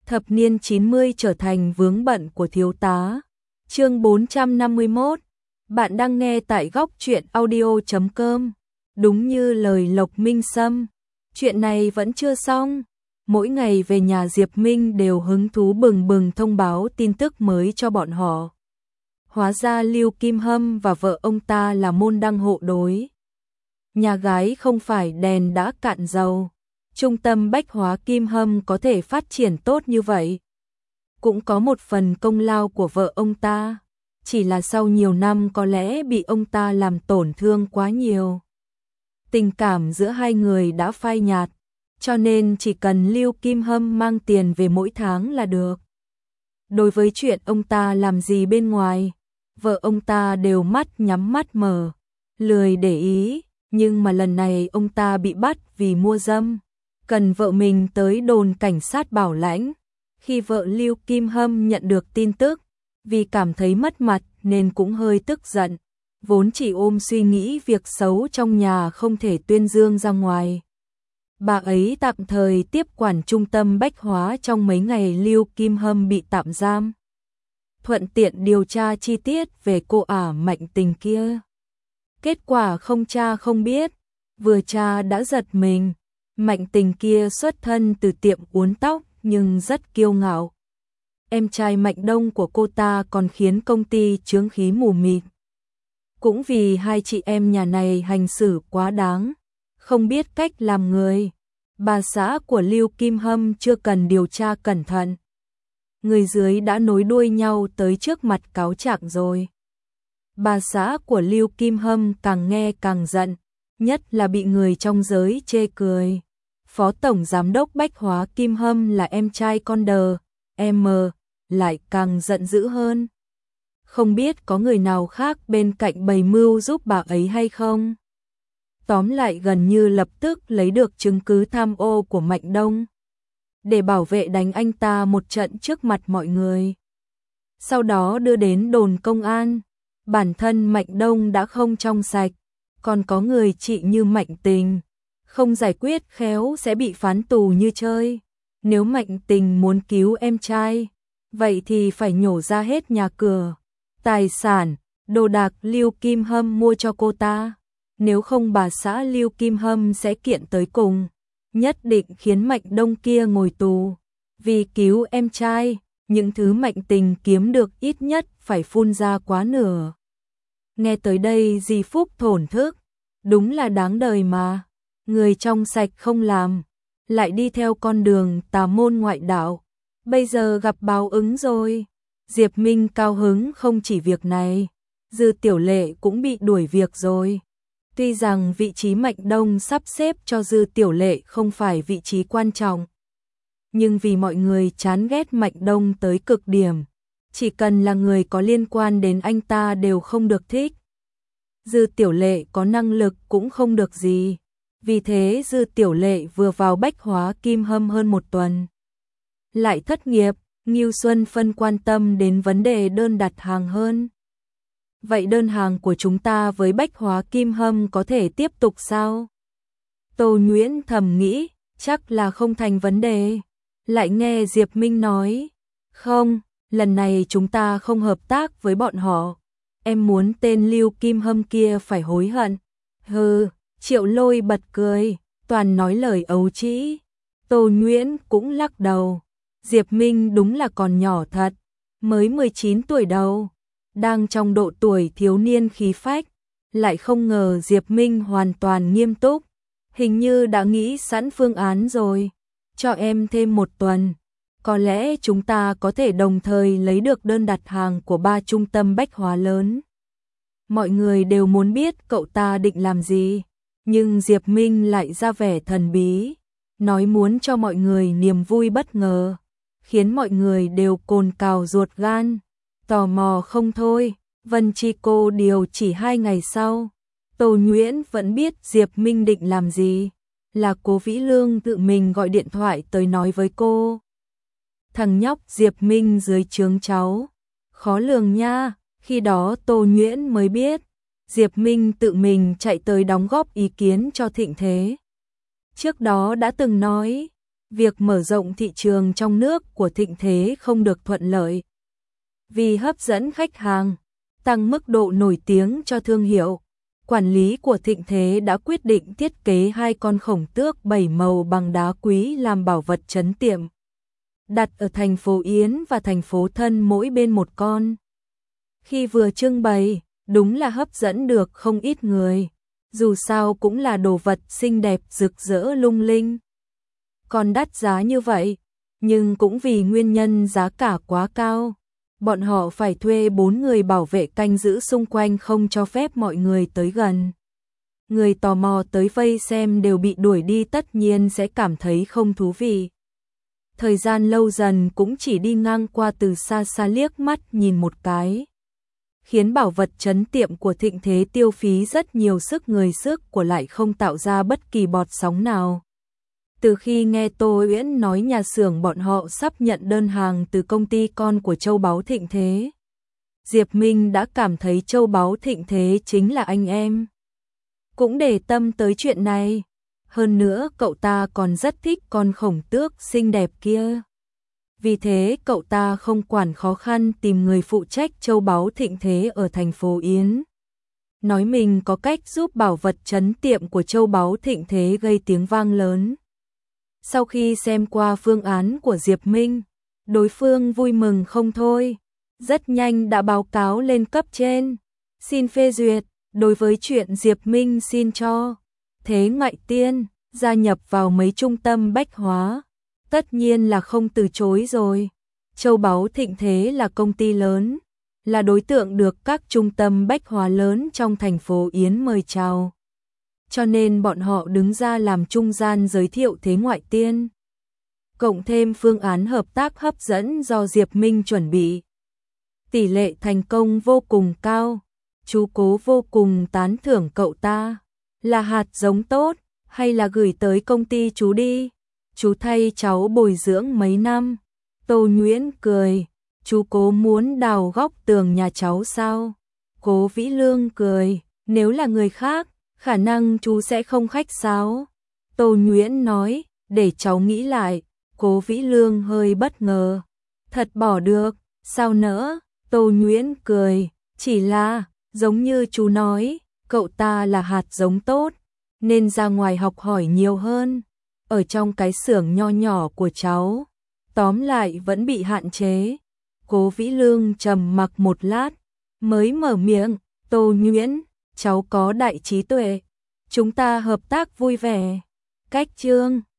Thập niên 90 trở thành vướng bận của thiếu tá. Chương 451. Bạn đang nghe tại góc truyện audio.com. Đúng như lời Lộc Minh Sâm, chuyện này vẫn chưa xong. Mỗi ngày về nhà Diệp Minh đều hứng thú bừng bừng thông báo tin tức mới cho bọn họ. Hóa ra Lưu Kim Hâm và vợ ông ta là môn đăng hộ đối. Nhà gái không phải đèn đã cạn dầu. Trung tâm bách hóa Kim Hâm có thể phát triển tốt như vậy, cũng có một phần công lao của vợ ông ta, chỉ là sau nhiều năm có lẽ bị ông ta làm tổn thương quá nhiều. Tình cảm giữa hai người đã phai nhạt, cho nên chỉ cần Lưu Kim Hâm mang tiền về mỗi tháng là được. Đối với chuyện ông ta làm gì bên ngoài, vợ ông ta đều mắt nhắm mắt mở, lười để ý, nhưng mà lần này ông ta bị bắt vì mua dâm, cần vợ mình tới đồn cảnh sát bảo lãnh. Khi vợ Lưu Kim Hâm nhận được tin tức, vì cảm thấy mất mặt nên cũng hơi tức giận, vốn chỉ ôm suy nghĩ việc xấu trong nhà không thể tuyên dương ra ngoài. Bà ấy tạm thời tiếp quản trung tâm bách hóa trong mấy ngày Lưu Kim Hâm bị tạm giam, thuận tiện điều tra chi tiết về cô ả Mạnh Tình kia. Kết quả không tra không biết, vừa tra đã giật mình. Mạnh Tình kia xuất thân từ tiệm uốn tóc nhưng rất kiêu ngạo. Em trai Mạnh Đông của cô ta còn khiến công ty chướng khí mù mịt. Cũng vì hai chị em nhà này hành xử quá đáng, không biết cách làm người, bà xã của Lưu Kim Hâm chưa cần điều tra cẩn thận. Người dưới đã nối đuôi nhau tới trước mặt cáo trạng rồi. Bà xã của Lưu Kim Hâm càng nghe càng giận, nhất là bị người trong giới chê cười. Phó tổng giám đốc bách hóa Kim Hâm là em trai con đờ, em lại càng giận dữ hơn. Không biết có người nào khác bên cạnh bày mưu giúp bà ấy hay không? Tóm lại gần như lập tức lấy được chứng cứ tham ô của Mạnh Đông, để bảo vệ đánh anh ta một trận trước mặt mọi người. Sau đó đưa đến đồn công an, bản thân Mạnh Đông đã không trong sạch, còn có người chị như Mạnh Tình. Không giải quyết khéo sẽ bị phán tù như chơi. Nếu Mạnh Tình muốn cứu em trai, vậy thì phải nhổ ra hết nhà cửa, tài sản, đồ đạc Lưu Kim Hâm mua cho cô ta. Nếu không bà xã Lưu Kim Hâm sẽ kiện tới cùng, nhất định khiến Mạnh Đông kia ngồi tù. Vì cứu em trai, những thứ Mạnh Tình kiếm được ít nhất phải phun ra quá nửa. Nghe tới đây Di Phúc thổn thức, đúng là đáng đời mà. Người trong sạch không làm, lại đi theo con đường tà môn ngoại đạo. Bây giờ gặp báo ứng rồi. Diệp Minh cao hứng không chỉ việc này, Dư Tiểu Lệ cũng bị đuổi việc rồi. Tuy rằng vị trí Mạnh Đông sắp xếp cho Dư Tiểu Lệ không phải vị trí quan trọng, nhưng vì mọi người chán ghét Mạnh Đông tới cực điểm, chỉ cần là người có liên quan đến anh ta đều không được thích. Dư Tiểu Lệ có năng lực cũng không được gì. Vì thế Dư Tiểu Lệ vừa vào bách hóa Kim Hâm hơn một tuần, lại thất nghiệp. Ngưu Xuân Phân quan tâm đến vấn đề đơn đặt hàng hơn. Vậy đơn hàng của chúng ta với bách hóa Kim Hâm có thể tiếp tục sao? Tô Nhuyễn thầm nghĩ, chắc là không thành vấn đề. Lại nghe Diệp Minh nói, không, lần này chúng ta không hợp tác với bọn họ. Em muốn tên Lưu Kim Hâm kia phải hối hận. Hừ. Triệu Lôi bật cười, toàn nói lời ấu trĩ. Tô Nhuyễn cũng lắc đầu. Diệp Minh đúng là còn nhỏ thật, mới 19 tuổi đầu, đang trong độ tuổi thiếu niên khí phách. Lại không ngờ Diệp Minh hoàn toàn nghiêm túc, hình như đã nghĩ sẵn phương án rồi. Cho em thêm một tuần, có lẽ chúng ta có thể đồng thời lấy được đơn đặt hàng của 3 trung tâm bách hóa lớn. Mọi người đều muốn biết cậu ta định làm gì. Nhưng Diệp Minh lại ra vẻ thần bí, nói muốn cho mọi người niềm vui bất ngờ, khiến mọi người đều cồn cào ruột gan, tò mò không thôi. Vân Chi cô điều chỉ 2 ngày sau, Tô Nhuyễn vẫn biết Diệp Minh định làm gì, là Cố Vĩ Lương tự mình gọi điện thoại tới nói với cô. Thằng nhóc Diệp Minh dưới trướng cháu, khó lường nha. Khi đó Tô Nhuyễn mới biết Diệp Minh tự mình chạy tới đóng góp ý kiến cho thịnh thế. Trước đó đã từng nói, việc mở rộng thị trường trong nước của Thịnh Thế không được thuận lợi. Vì hấp dẫn khách hàng, tăng mức độ nổi tiếng cho thương hiệu, quản lý của Thịnh Thế đã quyết định thiết kế 2 con khổng tước 7 màu bằng đá quý làm bảo vật trấn tiệm, đặt ở thành phố Yến và thành phố Thân mỗi bên một con. Khi vừa trưng bày, đúng là hấp dẫn được không ít người, dù sao cũng là đồ vật xinh đẹp rực rỡ lung linh. Còn đắt giá như vậy, nhưng cũng vì nguyên nhân giá cả quá cao, bọn họ phải thuê 4 người bảo vệ canh giữ xung quanh không cho phép mọi người tới gần. Người tò mò tới vây xem đều bị đuổi đi, tất nhiên sẽ cảm thấy không thú vị. Thời gian lâu dần cũng chỉ đi ngang qua từ xa xa liếc mắt nhìn một cái, khiến bảo vật trấn tiệm của Thịnh Thế tiêu phí rất nhiều sức người sức của lại không tạo ra bất kỳ bọt sóng nào. Từ khi nghe Tô Uyển nói nhà xưởng bọn họ sắp nhận đơn hàng từ công ty con của Châu Báu Thịnh Thế, Diệp Minh đã cảm thấy Châu Báu Thịnh Thế chính là anh em. Cũng để tâm tới chuyện này. Hơn nữa cậu ta còn rất thích con khổng tước xinh đẹp kia. Vì thế cậu ta không quản khó khăn tìm người phụ trách Châu Báu Thịnh Thế ở thành phố Yến. Nói mình có cách giúp bảo vật trấn tiệm của Châu Báu Thịnh Thế gây tiếng vang lớn. Sau khi xem qua phương án của Diệp Minh, đối phương vui mừng không thôi, rất nhanh đã báo cáo lên cấp trên, xin phê duyệt. Đối với chuyện Diệp Minh xin cho Thế Ngoại Tiên gia nhập vào mấy trung tâm bách hóa, tất nhiên là không từ chối rồi. Châu Báu Thịnh Thế là công ty lớn, là đối tượng được các trung tâm bách hóa lớn trong thành phố Yến mời chào. Cho nên bọn họ đứng ra làm trung gian giới thiệu Thế Ngoại Tiên. Cộng thêm phương án hợp tác hấp dẫn do Diệp Minh chuẩn bị, tỷ lệ thành công vô cùng cao. Chú Cố vô cùng tán thưởng cậu ta, là hạt giống tốt, hay là gửi tới công ty chú đi, chú thay cháu bồi dưỡng mấy năm. Tô Nhuyễn cười, chú Cố muốn đào góc tường nhà cháu sao? Cố Vĩ Lương cười, nếu là người khác, khả năng chú sẽ không khách sáo. Tô Nhuyễn nói, để cháu nghĩ lại. Cố Vĩ Lương hơi bất ngờ, thật bỏ được, sao nỡ? Tô Nhuyễn cười, chỉ là giống như chú nói, cậu ta là hạt giống tốt, nên ra ngoài học hỏi nhiều hơn. Ở trong cái xưởng nho nhỏ của cháu, tóm lại vẫn bị hạn chế. Cố Vĩ Lương trầm mặc một lát, mới mở miệng, Tô Nhuyễn, cháu có đại trí tuệ, chúng ta hợp tác vui vẻ. Cách chương